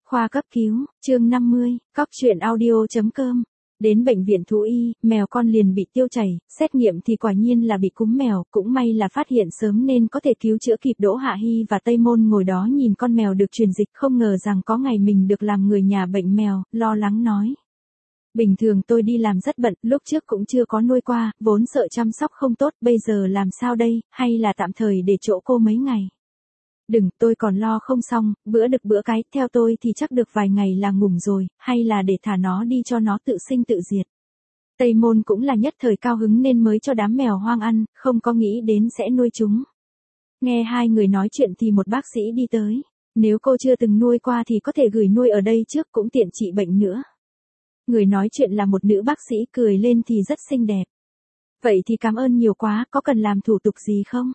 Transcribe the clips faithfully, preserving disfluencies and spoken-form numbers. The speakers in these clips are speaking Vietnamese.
Khoa cấp cứu, chương năm mươi, cóc truyện audio.com. Đến bệnh viện thú y, mèo con liền bị tiêu chảy, xét nghiệm thì quả nhiên là bị cúm mèo, cũng may là phát hiện sớm nên có thể cứu chữa kịp. Đỗ Hạ Hy và Tây Môn ngồi đó nhìn con mèo được truyền dịch, không ngờ rằng có ngày mình được làm người nhà bệnh mèo, lo lắng nói. Bình thường tôi đi làm rất bận, lúc trước cũng chưa có nuôi qua, vốn sợ chăm sóc không tốt, bây giờ làm sao đây, hay là tạm thời để chỗ cô mấy ngày. Đừng, tôi còn lo không xong, bữa đực bữa cái, theo tôi thì chắc được vài ngày là ngủm rồi, hay là để thả nó đi cho nó tự sinh tự diệt. Tây Môn cũng là nhất thời cao hứng nên mới cho đám mèo hoang ăn, không có nghĩ đến sẽ nuôi chúng. Nghe hai người nói chuyện thì một bác sĩ đi tới, nếu cô chưa từng nuôi qua thì có thể gửi nuôi ở đây trước, cũng tiện trị bệnh nữa. Người nói chuyện là một nữ bác sĩ, cười lên thì rất xinh đẹp. Vậy thì cảm ơn nhiều quá, có cần làm thủ tục gì không?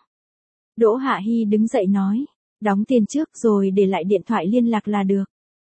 Đỗ Hạ Hy đứng dậy nói. Đóng tiền trước rồi để lại điện thoại liên lạc là được.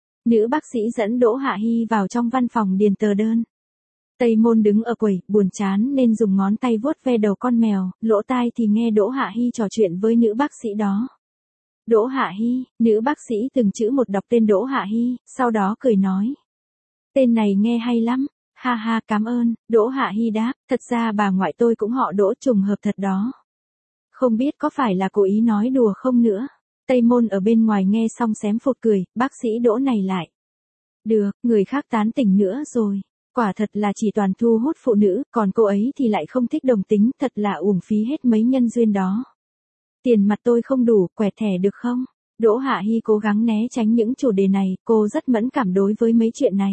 Nữ bác sĩ dẫn Đỗ Hạ Hy vào trong văn phòng điền tờ đơn. Tây Môn đứng ở quầy, buồn chán nên dùng ngón tay vuốt ve đầu con mèo, lỗ tai thì nghe Đỗ Hạ Hy trò chuyện với nữ bác sĩ đó. Đỗ Hạ Hy, nữ bác sĩ từng chữ một đọc tên Đỗ Hạ Hy, sau đó cười nói. Tên này nghe hay lắm, ha ha cảm ơn, Đỗ Hạ Hy đáp, thật ra bà ngoại tôi cũng họ Đỗ, trùng hợp thật đó. Không biết có phải là cố ý nói đùa không nữa. Tây Môn ở bên ngoài nghe xong xém phụt cười, bác sĩ Đỗ này lại. Được, người khác tán tỉnh nữa rồi. Quả thật là chỉ toàn thu hút phụ nữ, còn cô ấy thì lại không thích đồng tính, thật là uổng phí hết mấy nhân duyên đó. Tiền mặt tôi không đủ, quẹt thẻ được không? Đỗ Hạ Hy cố gắng né tránh những chủ đề này, cô rất mẫn cảm đối với mấy chuyện này.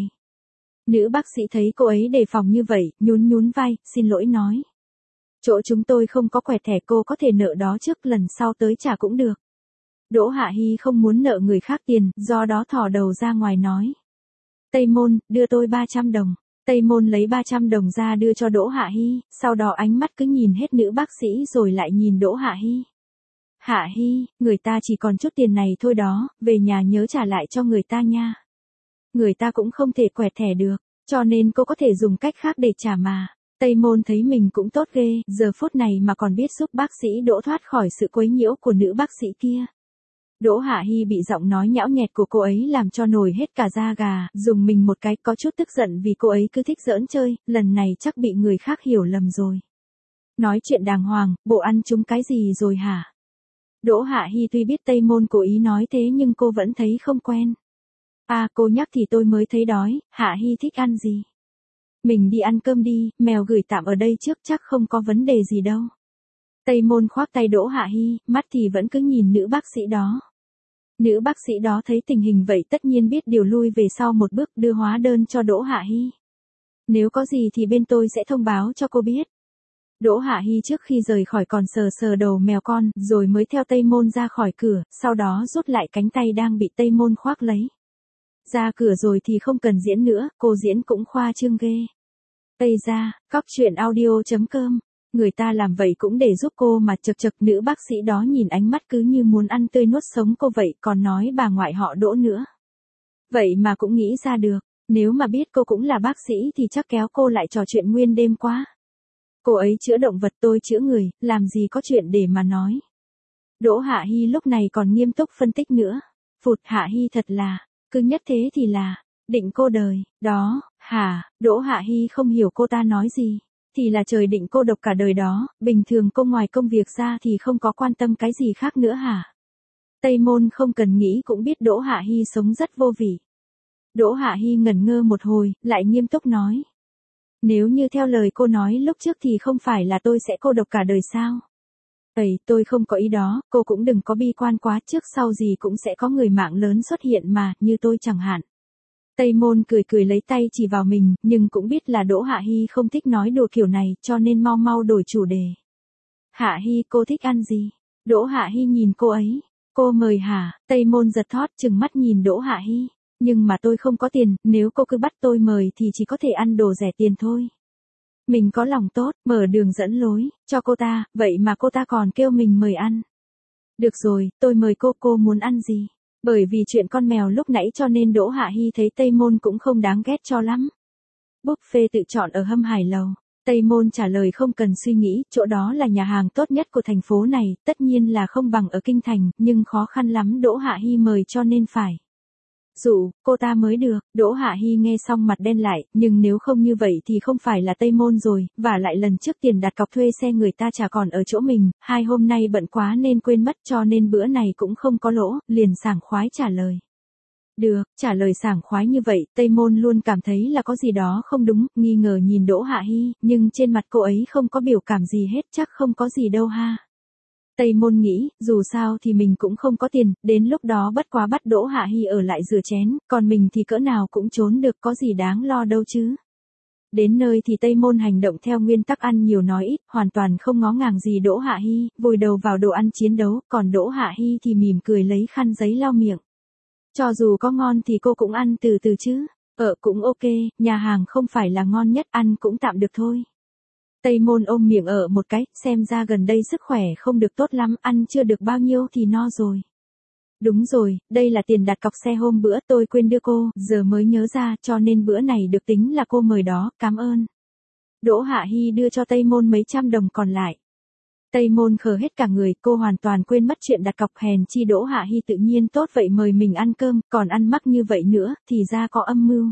Nữ bác sĩ thấy cô ấy đề phòng như vậy, nhún nhún vai, xin lỗi nói. Chỗ chúng tôi không có quẹt thẻ, cô có thể nợ đó trước, lần sau tới trả cũng được. Đỗ Hạ Hy không muốn nợ người khác tiền, do đó thò đầu ra ngoài nói. Tây Môn, đưa tôi ba trăm đồng. Tây Môn lấy ba trăm đồng ra đưa cho Đỗ Hạ Hy, sau đó ánh mắt cứ nhìn hết nữ bác sĩ rồi lại nhìn Đỗ Hạ Hy. Hạ Hy, người ta chỉ còn chút tiền này thôi đó, về nhà nhớ trả lại cho người ta nha. Người ta cũng không thể quẹt thẻ được, cho nên cô có thể dùng cách khác để trả mà. Tây Môn thấy mình cũng tốt ghê, giờ phút này mà còn biết giúp bác sĩ Đỗ thoát khỏi sự quấy nhiễu của nữ bác sĩ kia. Đỗ Hạ Hy bị giọng nói nhão nhẹt của cô ấy làm cho nổi hết cả da gà, dùng mình một cái, có chút tức giận vì cô ấy cứ thích giỡn chơi, lần này chắc bị người khác hiểu lầm rồi. Nói chuyện đàng hoàng, bộ ăn trúng cái gì rồi hả? Đỗ Hạ Hy tuy biết Tây Môn cố ý nói thế nhưng cô vẫn thấy không quen. À, cô nhắc thì tôi mới thấy đói, Hạ Hy thích ăn gì? Mình đi ăn cơm đi, mèo gửi tạm ở đây trước, chắc không có vấn đề gì đâu. Tây Môn khoác tay Đỗ Hạ Hy, mắt thì vẫn cứ nhìn nữ bác sĩ đó. Nữ bác sĩ đó thấy tình hình vậy tất nhiên biết điều, lui về sau một bước, đưa hóa đơn cho Đỗ Hạ Hy. Nếu có gì thì bên tôi sẽ thông báo cho cô biết. Đỗ Hạ Hy trước khi rời khỏi còn sờ sờ đầu mèo con, rồi mới theo Tây Môn ra khỏi cửa, sau đó rút lại cánh tay đang bị Tây Môn khoác lấy. Ra cửa rồi thì không cần diễn nữa, cô diễn cũng khoa trương ghê. Tây ra, cóc truyện audio.com. Người ta làm vậy cũng để giúp cô mà, chật chật, nữ bác sĩ đó nhìn ánh mắt cứ như muốn ăn tươi nuốt sống cô vậy, còn nói bà ngoại họ Đỗ nữa. Vậy mà cũng nghĩ ra được, nếu mà biết cô cũng là bác sĩ thì chắc kéo cô lại trò chuyện nguyên đêm quá. Cô ấy chữa động vật, tôi chữa người, làm gì có chuyện để mà nói. Đỗ Hạ Hy lúc này còn nghiêm túc phân tích nữa. Phụt, Hạ Hy thật là, cưng nhất thế thì là, định cô đời, đó, hả? Đỗ Hạ Hy không hiểu cô ta nói gì. Thì là trời định cô độc cả đời đó, bình thường cô ngoài công việc ra thì không có quan tâm cái gì khác nữa hả? Tây Môn không cần nghĩ cũng biết Đỗ Hạ Hy sống rất vô vị. Đỗ Hạ Hy ngẩn ngơ một hồi, lại nghiêm túc nói. Nếu như theo lời cô nói lúc trước thì không phải là tôi sẽ cô độc cả đời sao? Ây, tôi không có ý đó, cô cũng đừng có bi quan quá, trước sau gì cũng sẽ có người mạng lớn xuất hiện mà, như tôi chẳng hạn. Tây Môn cười cười lấy tay chỉ vào mình, nhưng cũng biết là Đỗ Hạ Hy không thích nói đùa kiểu này, cho nên mau mau đổi chủ đề. Hạ Hy, cô thích ăn gì? Đỗ Hạ Hy nhìn cô ấy. Cô mời hả? Tây Môn giật thót chừng mắt nhìn Đỗ Hạ Hy. Nhưng mà tôi không có tiền, nếu cô cứ bắt tôi mời thì chỉ có thể ăn đồ rẻ tiền thôi. Mình có lòng tốt, mở đường dẫn lối, cho cô ta, vậy mà cô ta còn kêu mình mời ăn. Được rồi, tôi mời cô, cô muốn ăn gì? Bởi vì chuyện con mèo lúc nãy cho nên Đỗ Hạ Hy thấy Tây Môn cũng không đáng ghét cho lắm. Buffet tự chọn ở Hâm Hải Lầu. Tây Môn trả lời không cần suy nghĩ, chỗ đó là nhà hàng tốt nhất của thành phố này, tất nhiên là không bằng ở Kinh Thành, nhưng khó khăn lắm Đỗ Hạ Hy mời cho nên phải. Dụ, cô ta mới được, Đỗ Hạ Hi nghe xong mặt đen lại, nhưng nếu không như vậy thì không phải là Tây Môn rồi, và lại lần trước tiền đặt cọc thuê xe người ta trả còn ở chỗ mình, hai hôm nay bận quá nên quên mất cho nên bữa này cũng không có lỗ, liền sảng khoái trả lời. Được, trả lời sảng khoái như vậy, Tây Môn luôn cảm thấy là có gì đó không đúng, nghi ngờ nhìn Đỗ Hạ Hi, nhưng trên mặt cô ấy không có biểu cảm gì hết, chắc không có gì đâu ha. Tây Môn nghĩ, dù sao thì mình cũng không có tiền, đến lúc đó bất quá bắt Đỗ Hạ Hi ở lại rửa chén, còn mình thì cỡ nào cũng trốn được, có gì đáng lo đâu chứ. Đến nơi thì Tây Môn hành động theo nguyên tắc ăn nhiều nói ít, hoàn toàn không ngó ngàng gì Đỗ Hạ Hi, vùi đầu vào đồ ăn chiến đấu, còn Đỗ Hạ Hi thì mỉm cười lấy khăn giấy lau miệng. Cho dù có ngon thì cô cũng ăn từ từ chứ. Ờ cũng ok, nhà hàng không phải là ngon nhất, ăn cũng tạm được thôi. Tây Môn ôm miệng ở một cái, xem ra gần đây sức khỏe không được tốt lắm, ăn chưa được bao nhiêu thì no rồi. Đúng rồi, đây là tiền đặt cọc xe hôm bữa tôi quên đưa cô, giờ mới nhớ ra, cho nên bữa này được tính là cô mời đó, cảm ơn. Đỗ Hạ Hi đưa cho Tây Môn mấy trăm đồng còn lại. Tây Môn khờ hết cả người, cô hoàn toàn quên mất chuyện đặt cọc, hèn chi Đỗ Hạ Hi tự nhiên tốt vậy mời mình ăn cơm, còn ăn mắc như vậy nữa, thì ra có âm mưu.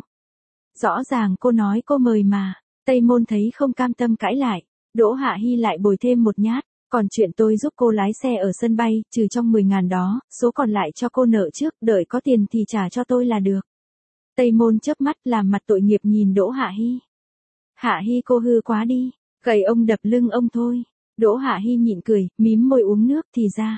Rõ ràng cô nói cô mời mà. Tây Môn thấy không cam tâm cãi lại, Đỗ Hạ Hi lại bồi thêm một nhát, còn chuyện tôi giúp cô lái xe ở sân bay, trừ trong mười ngàn đó, số còn lại cho cô nợ trước, đợi có tiền thì trả cho tôi là được. Tây Môn chớp mắt làm mặt tội nghiệp nhìn Đỗ Hạ Hi. Hạ Hi cô hư quá đi, gầy ông đập lưng ông thôi. Đỗ Hạ Hi nhịn cười, mím môi uống nước thì ra.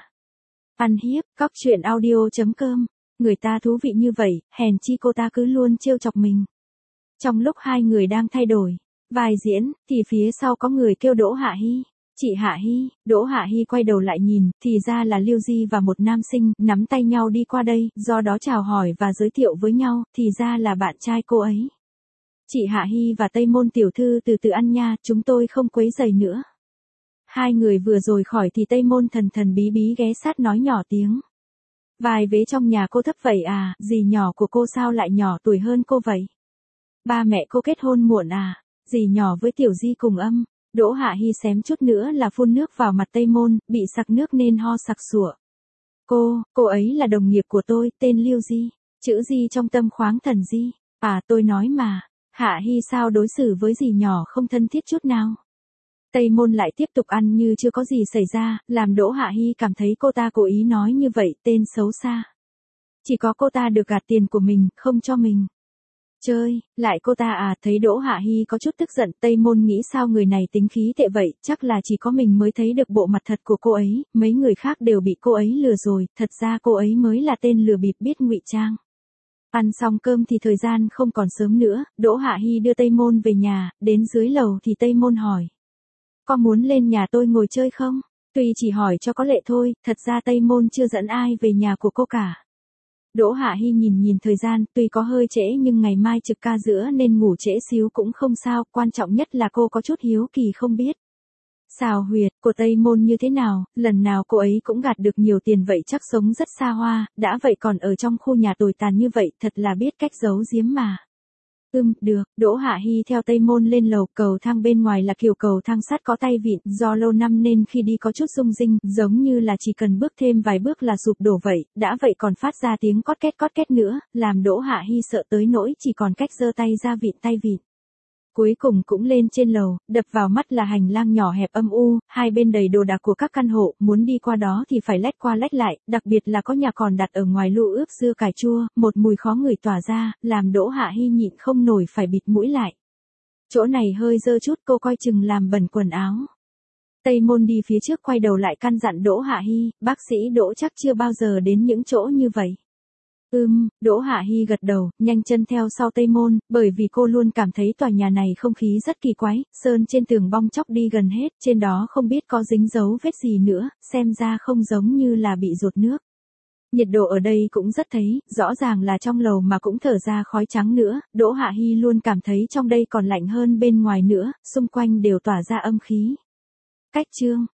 Ăn hiếp, cóc truyện audio chấm com, người ta thú vị như vậy, hèn chi cô ta cứ luôn trêu chọc mình. Trong lúc hai người đang thay đổi vai diễn, thì phía sau có người kêu Đỗ Hạ Hi. Chị Hạ Hi, Đỗ Hạ Hi quay đầu lại nhìn, thì ra là Lưu Di và một nam sinh, nắm tay nhau đi qua đây, do đó chào hỏi và giới thiệu với nhau, thì ra là bạn trai cô ấy. Chị Hạ Hi và Tây Môn tiểu thư từ từ ăn nha, chúng tôi không quấy rầy nữa. Hai người vừa rồi khỏi thì Tây Môn thần thần bí bí ghé sát nói nhỏ tiếng. Vài vế trong nhà cô thấp vậy à, dì nhỏ của cô sao lại nhỏ tuổi hơn cô vậy? Ba mẹ cô kết hôn muộn à? Dì nhỏ với tiểu di cùng âm. Đỗ Hạ Hi xém chút nữa là phun nước vào mặt Tây Môn, bị sặc nước nên ho sặc sủa. Cô, cô ấy là đồng nghiệp của tôi, tên Lưu Di. Chữ Di trong tâm khoáng thần Di. À tôi nói mà, Hạ Hi sao đối xử với dì nhỏ không thân thiết chút nào? Tây Môn lại tiếp tục ăn như chưa có gì xảy ra, làm Đỗ Hạ Hi cảm thấy cô ta cố ý nói như vậy, tên xấu xa. Chỉ có cô ta được gạt tiền của mình, không cho mình chơi, lại cô ta à, thấy Đỗ Hạ Hi có chút tức giận, Tây Môn nghĩ sao người này tính khí tệ vậy, chắc là chỉ có mình mới thấy được bộ mặt thật của cô ấy, mấy người khác đều bị cô ấy lừa rồi, thật ra cô ấy mới là tên lừa bịp biết ngụy trang. Ăn xong cơm thì thời gian không còn sớm nữa, Đỗ Hạ Hi đưa Tây Môn về nhà, đến dưới lầu thì Tây Môn hỏi. Có muốn lên nhà tôi ngồi chơi không? Tuy chỉ hỏi cho có lệ thôi, thật ra Tây Môn chưa dẫn ai về nhà của cô cả. Đỗ Hạ Hi nhìn nhìn thời gian, tuy có hơi trễ nhưng ngày mai trực ca giữa nên ngủ trễ xíu cũng không sao, quan trọng nhất là cô có chút hiếu kỳ không biết. Xào huyệt của Tây Môn như thế nào, lần nào cô ấy cũng gạt được nhiều tiền vậy chắc sống rất xa hoa, đã vậy còn ở trong khu nhà tồi tàn như vậy, thật là biết cách giấu giếm mà. Ừm, được, Đỗ Hạ Hi theo Tây Môn lên lầu, cầu thang bên ngoài là kiểu cầu thang sắt có tay vịn, do lâu năm nên khi đi có chút rung rinh, giống như là chỉ cần bước thêm vài bước là sụp đổ vậy, đã vậy còn phát ra tiếng cót két cót két nữa, làm Đỗ Hạ Hi sợ tới nỗi chỉ còn cách giơ tay ra vịn tay vịn. Cuối cùng cũng lên trên lầu, đập vào mắt là hành lang nhỏ hẹp âm u, hai bên đầy đồ đạc của các căn hộ, muốn đi qua đó thì phải lách qua lách lại, đặc biệt là có nhà còn đặt ở ngoài lụ ướp dưa cải chua, một mùi khó ngửi tỏa ra, làm Đỗ Hạ Hi nhịn không nổi phải bịt mũi lại. Chỗ này hơi dơ chút, cô coi chừng làm bẩn quần áo. Tây Môn đi phía trước quay đầu lại căn dặn Đỗ Hạ Hi, bác sĩ Đỗ chắc chưa bao giờ đến những chỗ như vậy. Ừm, Đỗ Hạ Hi gật đầu, nhanh chân theo sau Tây Môn, bởi vì cô luôn cảm thấy tòa nhà này không khí rất kỳ quái, sơn trên tường bong chóc đi gần hết, trên đó không biết có dính dấu vết gì nữa, xem ra không giống như là bị dột nước. Nhiệt độ ở đây cũng rất thấy, rõ ràng là trong lầu mà cũng thở ra khói trắng nữa, Đỗ Hạ Hi luôn cảm thấy trong đây còn lạnh hơn bên ngoài nữa, xung quanh đều tỏa ra âm khí. Cách chương